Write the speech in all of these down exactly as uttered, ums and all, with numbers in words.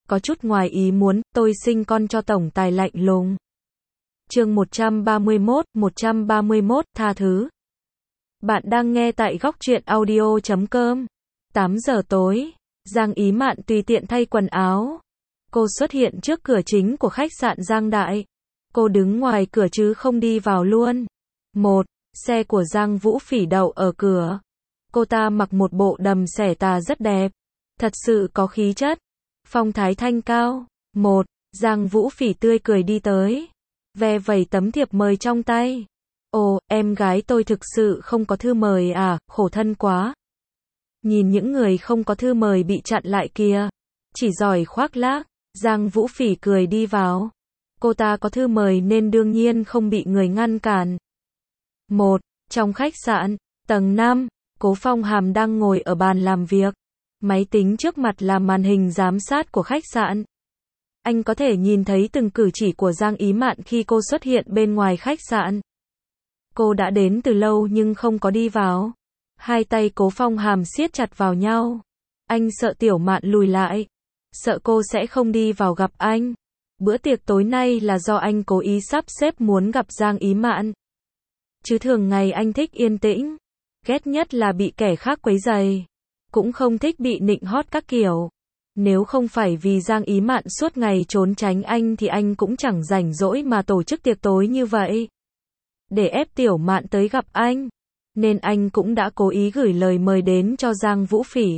có chút ngoài ý muốn, tôi sinh con cho tổng tài lạnh lùng. Chương một trăm ba mươi mốt, một trăm ba mươi mốt, tha thứ. Bạn đang nghe tại góc truyện audio chấm com. tám giờ tối, Giang Ý Mạn tùy tiện thay quần áo. Cô xuất hiện trước cửa chính của khách sạn Giang Đại. Cô đứng ngoài cửa chứ không đi vào luôn. Một, xe của Giang Vũ Phỉ đậu ở cửa. Cô ta mặc một bộ đầm xẻ tà rất đẹp. Thật sự có khí chất. Phong thái thanh cao. Một, Giang Vũ Phỉ tươi cười đi tới. Ve vẩy tấm thiệp mời trong tay. Ồ, em gái tôi thực sự không có thư mời à, khổ thân quá. Nhìn những người không có thư mời bị chặn lại kìa. Chỉ giỏi khoác lác. Giang Vũ Phỉ cười đi vào. Cô ta có thư mời nên đương nhiên không bị người ngăn cản. Một, trong khách sạn, tầng năm, Cố Phong Hàm đang ngồi ở bàn làm việc. Máy tính trước mặt là màn hình giám sát của khách sạn. Anh có thể nhìn thấy từng cử chỉ của Giang Ý Mạn khi cô xuất hiện bên ngoài khách sạn. Cô đã đến từ lâu nhưng không có đi vào. Hai tay Cố Phong Hàm siết chặt vào nhau. Anh sợ Tiểu Mạn lùi lại. Sợ cô sẽ không đi vào gặp anh. Bữa tiệc tối nay là do anh cố ý sắp xếp muốn gặp Giang Ý Mạn. Chứ thường ngày anh thích yên tĩnh. Ghét nhất là bị kẻ khác quấy rầy. Cũng không thích bị nịnh hót các kiểu. Nếu không phải vì Giang Ý Mạn suốt ngày trốn tránh anh thì anh cũng chẳng rảnh rỗi mà tổ chức tiệc tối như vậy. Để ép Tiểu Mạn tới gặp anh. Nên anh cũng đã cố ý gửi lời mời đến cho Giang Vũ Phỉ.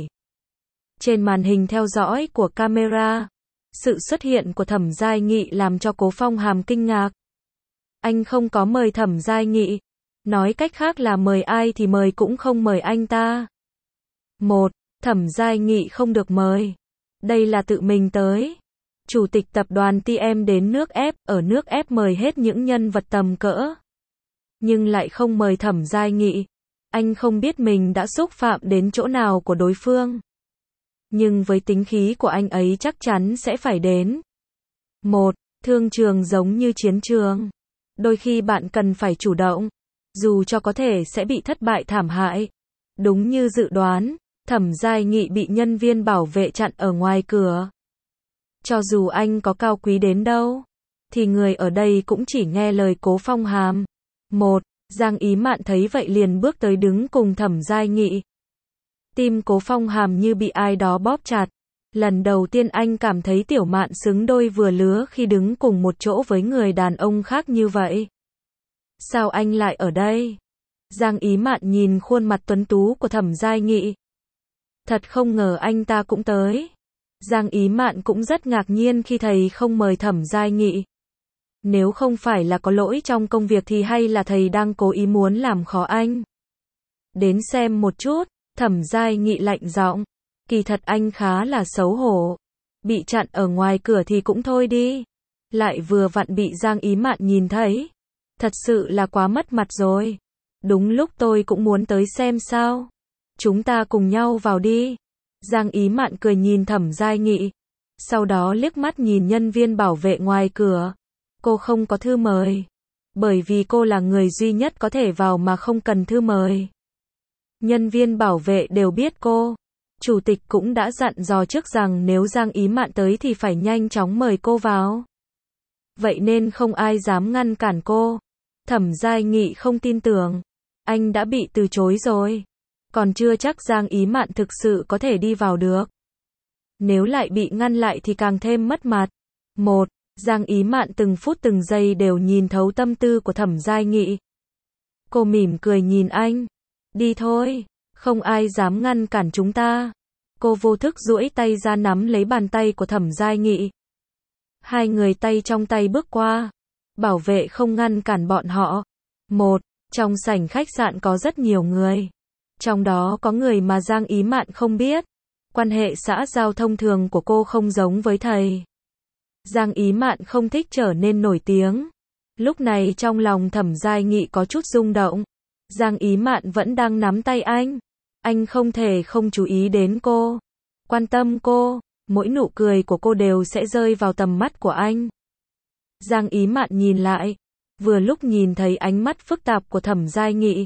Trên màn hình theo dõi của camera, sự xuất hiện của Thẩm Giai Nghị làm cho Cố Phong Hàm kinh ngạc. Anh không có mời Thẩm Giai Nghị. Nói cách khác là mời ai thì mời cũng không mời anh ta. Một, Thẩm Giai Nghị không được mời. Đây là tự mình tới. Chủ tịch tập đoàn tê em đến nước ép, ở nước ép mời hết những nhân vật tầm cỡ. Nhưng lại không mời Thẩm Giai Nghị. Anh không biết mình đã xúc phạm đến chỗ nào của đối phương. Nhưng với tính khí của anh ấy chắc chắn sẽ phải đến. Một, thương trường giống như chiến trường. Đôi khi bạn cần phải chủ động. Dù cho có thể sẽ bị thất bại thảm hại. Đúng như dự đoán, Thẩm Giai Nghị bị nhân viên bảo vệ chặn ở ngoài cửa. Cho dù anh có cao quý đến đâu, thì người ở đây cũng chỉ nghe lời Cố Phong Hàm. Một, Giang Ý Mạn thấy vậy liền bước tới đứng cùng Thẩm Giai Nghị. Tim Cố Phong Hàm như bị ai đó bóp chặt. Lần đầu tiên anh cảm thấy Tiểu Mạn xứng đôi vừa lứa khi đứng cùng một chỗ với người đàn ông khác như vậy. Sao anh lại ở đây? Giang Ý Mạn nhìn khuôn mặt tuấn tú của Thẩm Giai Nghị. Thật không ngờ anh ta cũng tới. Giang Ý Mạn cũng rất ngạc nhiên khi thầy không mời Thẩm Giai Nghị. Nếu không phải là có lỗi trong công việc thì hay là thầy đang cố ý muốn làm khó anh? Đến xem một chút, Thẩm Giai Nghị lạnh giọng. Kỳ thật anh khá là xấu hổ. Bị chặn ở ngoài cửa thì cũng thôi đi. Lại vừa vặn bị Giang Ý Mạn nhìn thấy. Thật sự là quá mất mặt rồi. Đúng lúc tôi cũng muốn tới xem sao. Chúng ta cùng nhau vào đi. Giang Ý Mạn cười nhìn Thẩm Giai Nghị. Sau đó liếc mắt nhìn nhân viên bảo vệ ngoài cửa. Cô không có thư mời. Bởi vì cô là người duy nhất có thể vào mà không cần thư mời. Nhân viên bảo vệ đều biết cô. Chủ tịch cũng đã dặn dò trước rằng nếu Giang Ý Mạn tới thì phải nhanh chóng mời cô vào. Vậy nên không ai dám ngăn cản cô. Thẩm Giai Nghị không tin tưởng. Anh đã bị từ chối rồi. Còn chưa chắc Giang Ý Mạn thực sự có thể đi vào được. Nếu lại bị ngăn lại thì càng thêm mất mặt. Một, Giang Ý Mạn từng phút từng giây đều nhìn thấu tâm tư của Thẩm Giai Nghị. Cô mỉm cười nhìn anh. Đi thôi, không ai dám ngăn cản chúng ta. Cô vô thức duỗi tay ra nắm lấy bàn tay của Thẩm Giai Nghị. Hai người tay trong tay bước qua. Bảo vệ không ngăn cản bọn họ. Một, trong sảnh khách sạn có rất nhiều người. Trong đó có người mà Giang Ý Mạn không biết. Quan hệ xã giao thông thường của cô không giống với thầy. Giang Ý Mạn không thích trở nên nổi tiếng. Lúc này trong lòng Thẩm Giai Nghị có chút rung động. Giang Ý Mạn vẫn đang nắm tay anh. Anh không thể không chú ý đến cô. Quan tâm cô. Mỗi nụ cười của cô đều sẽ rơi vào tầm mắt của anh. Giang Ý Mạn nhìn lại. Vừa lúc nhìn thấy ánh mắt phức tạp của Thẩm Giai Nghị.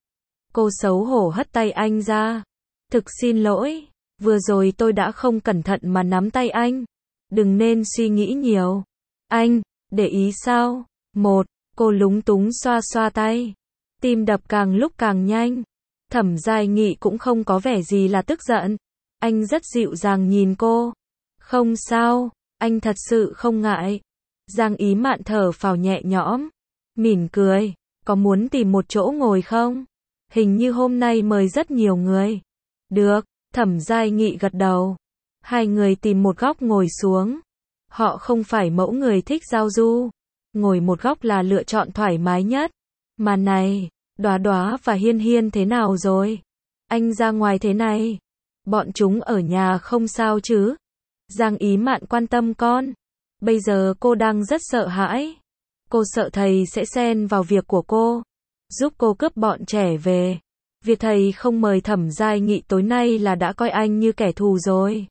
Cô xấu hổ hất tay anh ra. Thực xin lỗi. Vừa rồi tôi đã không cẩn thận mà nắm tay anh. Đừng nên suy nghĩ nhiều. Anh, để ý sao? Một, cô lúng túng xoa xoa tay. Tim đập càng lúc càng nhanh. Thẩm Giai Nghị cũng không có vẻ gì là tức giận. Anh rất dịu dàng nhìn cô. Không sao, anh thật sự không ngại. Giang Ý Mạn thở phào nhẹ nhõm. Mỉm cười, có muốn tìm một chỗ ngồi không? Hình như hôm nay mời rất nhiều người. Được, Thẩm Giai Nghị gật đầu. Hai người tìm một góc ngồi xuống. Họ không phải mẫu người thích giao du. Ngồi một góc là lựa chọn thoải mái nhất. Mà này, Đóa Đóa và Hiên Hiên thế nào rồi? Anh ra ngoài thế này. Bọn chúng ở nhà không sao chứ? Giang Ý Mạn quan tâm con. Bây giờ cô đang rất sợ hãi. Cô sợ thầy sẽ xen vào việc của cô. Giúp cô cướp bọn trẻ về. Việc thầy không mời Thẩm Giai Nghị tối nay là đã coi anh như kẻ thù rồi.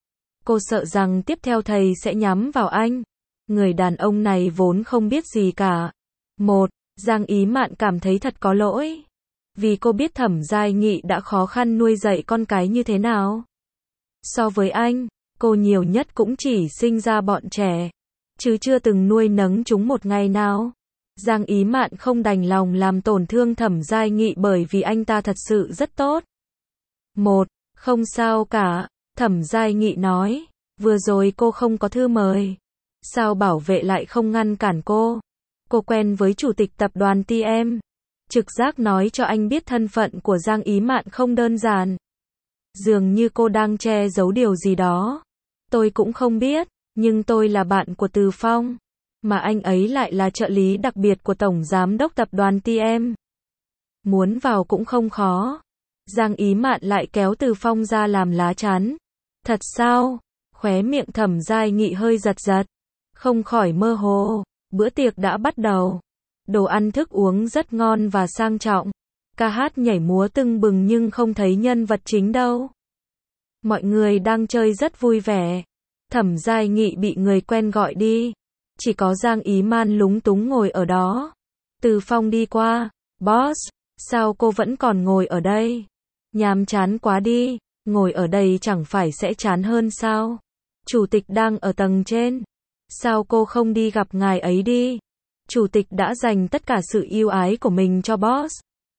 Cô sợ rằng tiếp theo thầy sẽ nhắm vào anh. Người đàn ông này vốn không biết gì cả. Một, Giang Ý Mạn cảm thấy thật có lỗi. Vì cô biết Thẩm Giai Nghị đã khó khăn nuôi dạy con cái như thế nào. So với anh, cô nhiều nhất cũng chỉ sinh ra bọn trẻ, chứ chưa từng nuôi nấng chúng một ngày nào. Giang Ý Mạn không đành lòng làm tổn thương Thẩm Giai Nghị bởi vì anh ta thật sự rất tốt. Một, không sao cả, Thẩm Giai Nghị nói. Vừa rồi cô không có thư mời. Sao bảo vệ lại không ngăn cản cô? Cô quen với chủ tịch tập đoàn tê em. Trực giác nói cho anh biết thân phận của Giang Ý Mạn không đơn giản. Dường như cô đang che giấu điều gì đó. Tôi cũng không biết, nhưng tôi là bạn của Từ Phong. Mà anh ấy lại là trợ lý đặc biệt của Tổng Giám đốc tập đoàn tê em. Muốn vào cũng không khó. Giang Ý Mạn lại kéo Từ Phong ra làm lá chắn. Thật sao? Khóe miệng Thẩm Giai Nghị hơi giật giật. Không khỏi mơ hồ. Bữa tiệc đã bắt đầu. Đồ ăn thức uống rất ngon và sang trọng. Ca hát nhảy múa tưng bừng nhưng không thấy nhân vật chính đâu. Mọi người đang chơi rất vui vẻ. Thẩm Giai Nghị bị người quen gọi đi. Chỉ có Giang Ý Mạn lúng túng ngồi ở đó. Từ Phong đi qua. Boss, sao cô vẫn còn ngồi ở đây? Nhàm chán quá đi. Ngồi ở đây chẳng phải sẽ chán hơn sao? Chủ tịch đang ở tầng trên. Sao cô không đi gặp ngài ấy đi? Chủ tịch đã dành tất cả sự yêu ái của mình cho boss.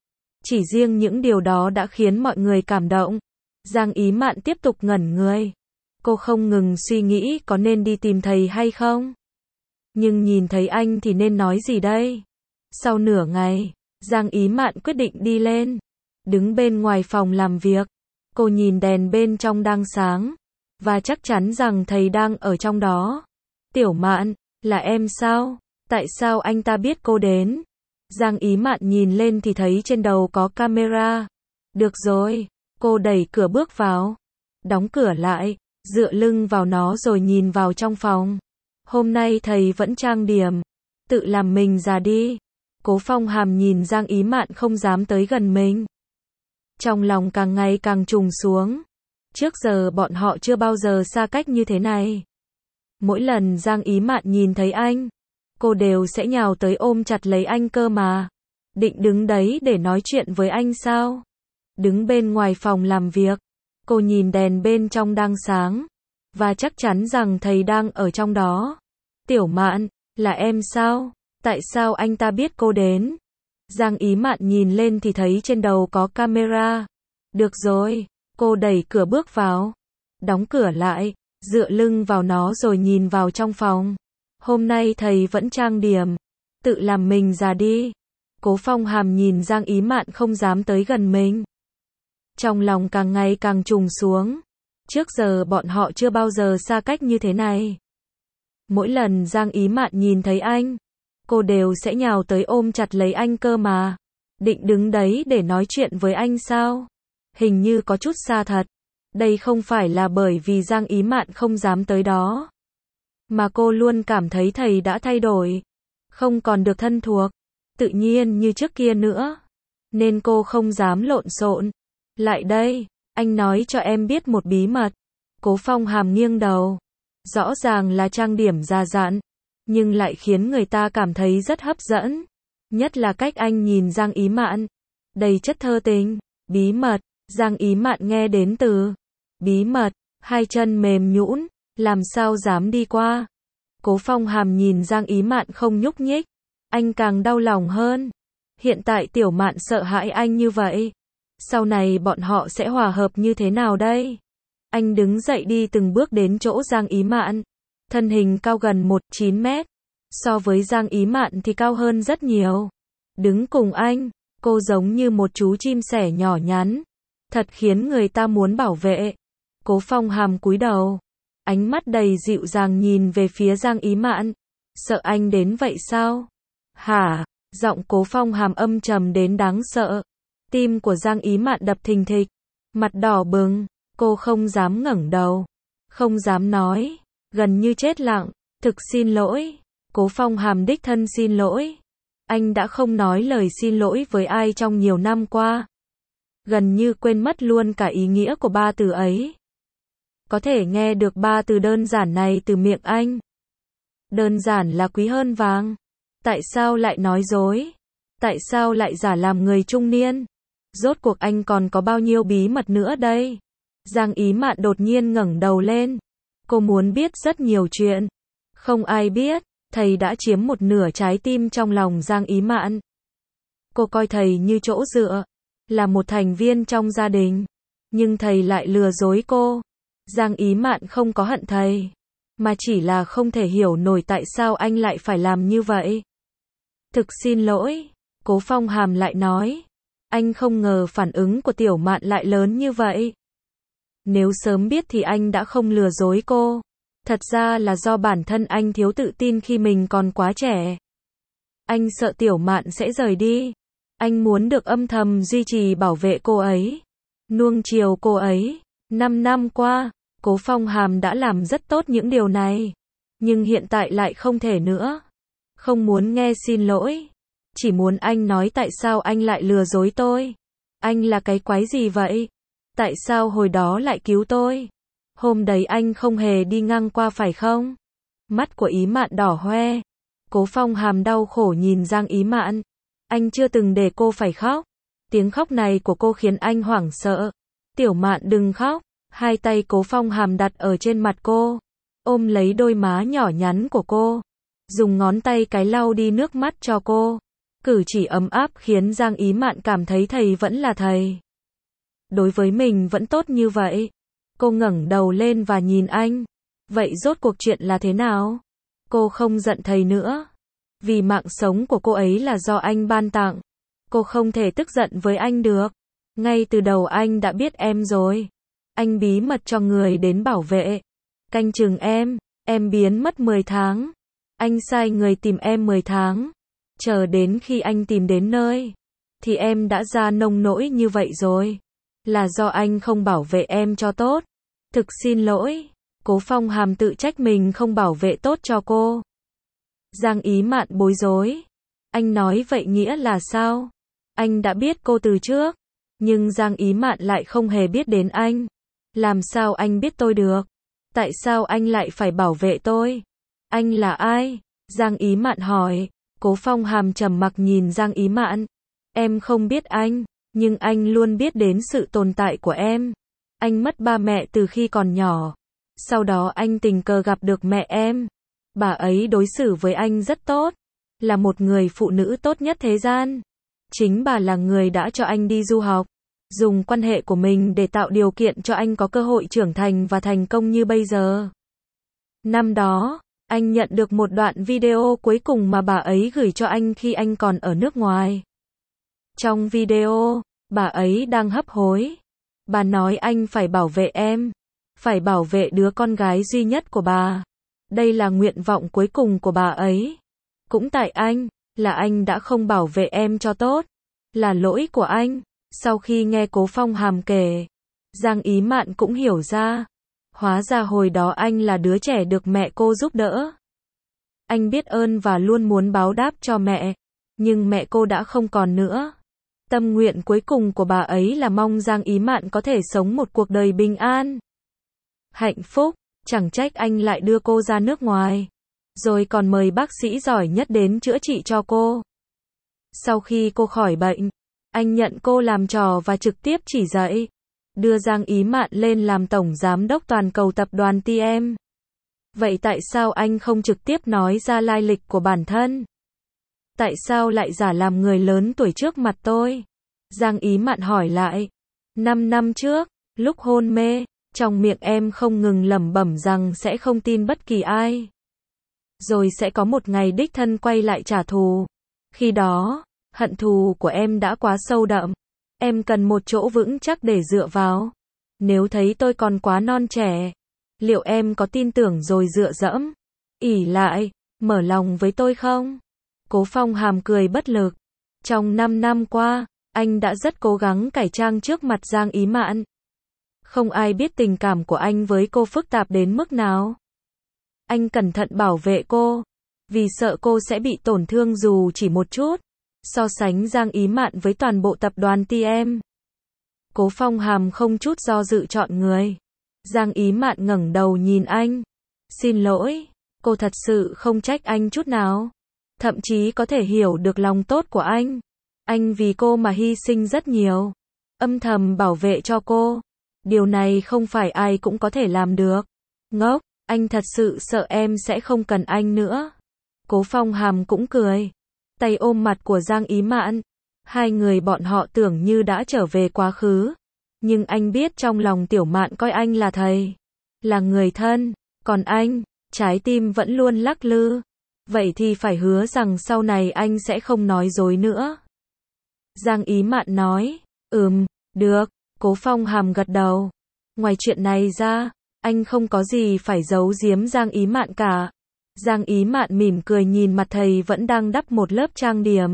Chỉ riêng những điều đó đã khiến mọi người cảm động. Giang Ý Mạn tiếp tục ngẩn người. Cô không ngừng suy nghĩ có nên đi tìm thầy hay không? Nhưng nhìn thấy anh thì nên nói gì đây? Sau nửa ngày, Giang Ý Mạn quyết định đi lên. Đứng bên ngoài phòng làm việc. Cô nhìn đèn bên trong đang sáng. Và chắc chắn rằng thầy đang ở trong đó. Tiểu Mạn, là em sao? Tại sao anh ta biết cô đến? Giang Ý Mạn nhìn lên thì thấy trên đầu có camera. Được rồi, cô đẩy cửa bước vào. Đóng cửa lại, dựa lưng vào nó rồi nhìn vào trong phòng. Hôm nay thầy vẫn trang điểm. Tự làm mình già đi. Cố Phong Hàm nhìn Giang Ý Mạn không dám tới gần mình. Trong lòng càng ngày càng trùng xuống. Trước giờ bọn họ chưa bao giờ xa cách như thế này. Mỗi lần Giang Ý Mạn nhìn thấy anh, cô đều sẽ nhào tới ôm chặt lấy anh cơ mà. Định đứng đấy để nói chuyện với anh sao? Đứng bên ngoài phòng làm việc, cô nhìn đèn bên trong đang sáng, và chắc chắn rằng thầy đang ở trong đó. Tiểu Mạn, là em sao? Tại sao anh ta biết cô đến? Giang Ý Mạn nhìn lên thì thấy trên đầu có camera. Được rồi, cô đẩy cửa bước vào. Đóng cửa lại, dựa lưng vào nó rồi nhìn vào trong phòng. Hôm nay thầy vẫn trang điểm. Tự làm mình già đi. Cố Phong Hàm nhìn Giang Ý Mạn không dám tới gần mình. Trong lòng càng ngày càng trùng xuống. Trước giờ bọn họ chưa bao giờ xa cách như thế này. Mỗi lần Giang Ý Mạn nhìn thấy anh, cô đều sẽ nhào tới ôm chặt lấy anh cơ mà. Định đứng đấy để nói chuyện với anh sao? Hình như có chút xa thật. Đây không phải là bởi vì Giang Ý Mạn không dám tới đó, mà cô luôn cảm thấy thầy đã thay đổi. Không còn được thân thuộc, tự nhiên như trước kia nữa. Nên cô không dám lộn xộn. Lại đây, anh nói cho em biết một bí mật. Cố Phong Hàm nghiêng đầu. Rõ ràng là trang điểm già dặn, nhưng lại khiến người ta cảm thấy rất hấp dẫn. Nhất là cách anh nhìn Giang Ý Mạn, đầy chất thơ tình. Bí mật, Giang Ý Mạn nghe đến từ bí mật, hai chân mềm nhũn, làm sao dám đi qua. Cố Phong Hàm nhìn Giang Ý Mạn không nhúc nhích, anh càng đau lòng hơn. Hiện tại Tiểu Mạn sợ hãi anh như vậy, sau này bọn họ sẽ hòa hợp như thế nào đây? Anh đứng dậy đi từng bước đến chỗ Giang Ý Mạn, thân hình cao gần một phẩy chín mét, so với Giang Ý Mạn thì cao hơn rất nhiều. Đứng cùng anh, cô giống như một chú chim sẻ nhỏ nhắn, thật khiến người ta muốn bảo vệ. Cố Phong Hàm cúi đầu, ánh mắt đầy dịu dàng nhìn về phía Giang Ý Mạn. Sợ anh đến vậy sao? Hả? Giọng Cố Phong Hàm âm trầm đến đáng sợ. Tim của Giang Ý Mạn đập thình thịch, mặt đỏ bừng, cô không dám ngẩng đầu, không dám nói, gần như chết lặng. Thực xin lỗi. Cố Phong Hàm đích thân xin lỗi. Anh đã không nói lời xin lỗi với ai trong nhiều năm qua, gần như quên mất luôn cả ý nghĩa của ba từ ấy. Có thể nghe được ba từ đơn giản này từ miệng anh. Đơn giản là quý hơn vàng. Tại sao lại nói dối? Tại sao lại giả làm người trung niên? Rốt cuộc anh còn có bao nhiêu bí mật nữa đây? Giang Ý Mạn đột nhiên ngẩng đầu lên. Cô muốn biết rất nhiều chuyện. Không ai biết, thầy đã chiếm một nửa trái tim trong lòng Giang Ý Mạn. Cô coi thầy như chỗ dựa, là một thành viên trong gia đình. Nhưng thầy lại lừa dối cô. Giang Ý Mạn không có hận thầy, mà chỉ là không thể hiểu nổi tại sao anh lại phải làm như vậy. Thực xin lỗi. Cố Phong Hàm lại nói. Anh không ngờ phản ứng của Tiểu Mạn lại lớn như vậy. Nếu sớm biết thì anh đã không lừa dối cô. Thật ra là do bản thân anh thiếu tự tin khi mình còn quá trẻ. Anh sợ Tiểu Mạn sẽ rời đi. Anh muốn được âm thầm duy trì bảo vệ cô ấy, nuông chiều cô ấy. Năm năm qua, Cố Phong Hàm đã làm rất tốt những điều này. Nhưng hiện tại lại không thể nữa. Không muốn nghe xin lỗi. Chỉ muốn anh nói tại sao anh lại lừa dối tôi. Anh là cái quái gì vậy? Tại sao hồi đó lại cứu tôi? Hôm đấy anh không hề đi ngang qua phải không? Mắt của Ý Mạn đỏ hoe. Cố Phong Hàm đau khổ nhìn Giang Ý Mạn. Anh chưa từng để cô phải khóc. Tiếng khóc này của cô khiến anh hoảng sợ. Tiểu Mạn đừng khóc. Hai tay Cố Phong Hàm đặt ở trên mặt cô, ôm lấy đôi má nhỏ nhắn của cô, dùng ngón tay cái lau đi nước mắt cho cô. Cử chỉ ấm áp khiến Giang Ý Mạn cảm thấy thầy vẫn là thầy. Đối với mình vẫn tốt như vậy. Cô ngẩng đầu lên và nhìn anh. Vậy rốt cuộc chuyện là thế nào? Cô không giận thầy nữa. Vì mạng sống của cô ấy là do anh ban tặng. Cô không thể tức giận với anh được. Ngay từ đầu anh đã biết em rồi. Anh bí mật cho người đến bảo vệ, canh chừng em. Em biến mất mười tháng. Anh sai người tìm em mười tháng. Chờ đến khi anh tìm đến nơi, thì em đã ra nông nỗi như vậy rồi. Là do anh không bảo vệ em cho tốt. Thực xin lỗi. Cố Phong Hàm tự trách mình không bảo vệ tốt cho cô. Giang Ý Mạn bối rối. Anh nói vậy nghĩa là sao? Anh đã biết cô từ trước. Nhưng Giang Ý Mạn lại không hề biết đến anh. Làm sao anh biết tôi được? Tại sao anh lại phải bảo vệ tôi? Anh là ai? Giang Ý Mạn hỏi. Cố Phong Hàm trầm mặc nhìn Giang Ý Mạn. Em không biết anh, nhưng anh luôn biết đến sự tồn tại của em. Anh mất ba mẹ từ khi còn nhỏ. Sau đó anh tình cờ gặp được mẹ em. Bà ấy đối xử với anh rất tốt. Là một người phụ nữ tốt nhất thế gian. Chính bà là người đã cho anh đi du học. Dùng quan hệ của mình để tạo điều kiện cho anh có cơ hội trưởng thành và thành công như bây giờ. Năm đó, anh nhận được một đoạn video cuối cùng mà bà ấy gửi cho anh khi anh còn ở nước ngoài. Trong video, bà ấy đang hấp hối. Bà nói anh phải bảo vệ em. Phải bảo vệ đứa con gái duy nhất của bà. Đây là nguyện vọng cuối cùng của bà ấy. Cũng tại anh, là anh đã không bảo vệ em cho tốt. Là lỗi của anh. Sau khi nghe Cố Phong Hàm kể, Giang Ý Mạn cũng hiểu ra. Hóa ra hồi đó anh là đứa trẻ được mẹ cô giúp đỡ. Anh biết ơn và luôn muốn báo đáp cho mẹ. Nhưng mẹ cô đã không còn nữa. Tâm nguyện cuối cùng của bà ấy là mong Giang Ý Mạn có thể sống một cuộc đời bình an, hạnh phúc. Chẳng trách anh lại đưa cô ra nước ngoài. Rồi còn mời bác sĩ giỏi nhất đến chữa trị cho cô. Sau khi cô khỏi bệnh, anh nhận cô làm trò và trực tiếp chỉ dạy. Đưa Giang Ý Mạn lên làm tổng giám đốc toàn cầu tập đoàn tê em. Vậy tại sao anh không trực tiếp nói ra lai lịch của bản thân? Tại sao lại giả làm người lớn tuổi trước mặt tôi? Giang Ý Mạn hỏi lại. Năm năm trước, lúc hôn mê, trong miệng em không ngừng lẩm bẩm rằng sẽ không tin bất kỳ ai. Rồi sẽ có một ngày đích thân quay lại trả thù. Khi đó, hận thù của em đã quá sâu đậm. Em cần một chỗ vững chắc để dựa vào. Nếu thấy tôi còn quá non trẻ, liệu em có tin tưởng rồi dựa dẫm, ỷ lại, mở lòng với tôi không? Cố Phong Hàm cười bất lực. Trong năm năm qua, anh đã rất cố gắng cải trang trước mặt Giang Ý Mạn. Không ai biết tình cảm của anh với cô phức tạp đến mức nào. Anh cẩn thận bảo vệ cô, vì sợ cô sẽ bị tổn thương dù chỉ một chút. So sánh Giang Ý Mạn với toàn bộ tập đoàn tê em. Cố Phong Hàm không chút do dự chọn người. Giang Ý Mạn ngẩng đầu nhìn anh. Xin lỗi, cô thật sự không trách anh chút nào. Thậm chí có thể hiểu được lòng tốt của anh. Anh vì cô mà hy sinh rất nhiều. Âm thầm bảo vệ cho cô. Điều này không phải ai cũng có thể làm được. Ngốc, anh thật sự sợ em sẽ không cần anh nữa. Cố Phong Hàm cũng cười. Tay ôm mặt của Giang Ý Mạn. Hai người bọn họ tưởng như đã trở về quá khứ. Nhưng anh biết trong lòng Tiểu Mạn coi anh là thầy. Là người thân. Còn anh, trái tim vẫn luôn lắc lư. Vậy thì phải hứa rằng sau này anh sẽ không nói dối nữa. Giang Ý Mạn nói. Ừm, được. Cố Phong Hàm gật đầu. Ngoài chuyện này ra, anh không có gì phải giấu giếm Giang Ý Mạn cả. Giang Ý Mạn mỉm cười nhìn mặt thầy vẫn đang đắp một lớp trang điểm.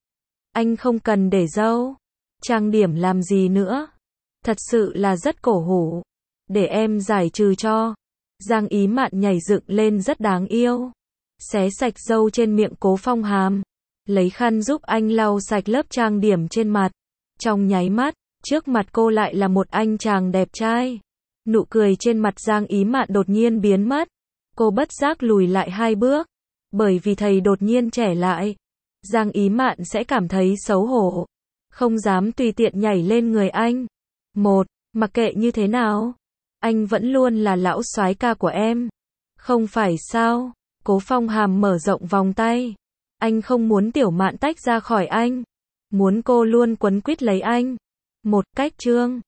Anh không cần để râu. Trang điểm làm gì nữa? Thật sự là rất cổ hủ. Để em giải trừ cho. Giang Ý Mạn nhảy dựng lên rất đáng yêu. Xé sạch râu trên miệng Cố Phong Hàm. Lấy khăn giúp anh lau sạch lớp trang điểm trên mặt. Trong nháy mắt, trước mặt cô lại là một anh chàng đẹp trai. Nụ cười trên mặt Giang Ý Mạn đột nhiên biến mất. Cô bất giác lùi lại hai bước. Bởi vì thầy đột nhiên trẻ lại. Giang Ý Mạn sẽ cảm thấy xấu hổ. Không dám tùy tiện nhảy lên người anh. Một, mặc kệ như thế nào, anh vẫn luôn là lão soái ca của em. Không phải sao? Cố Phong Hàm mở rộng vòng tay. Anh không muốn Tiểu Mạn tách ra khỏi anh. Muốn cô luôn quấn quýt lấy anh. Một cách chương.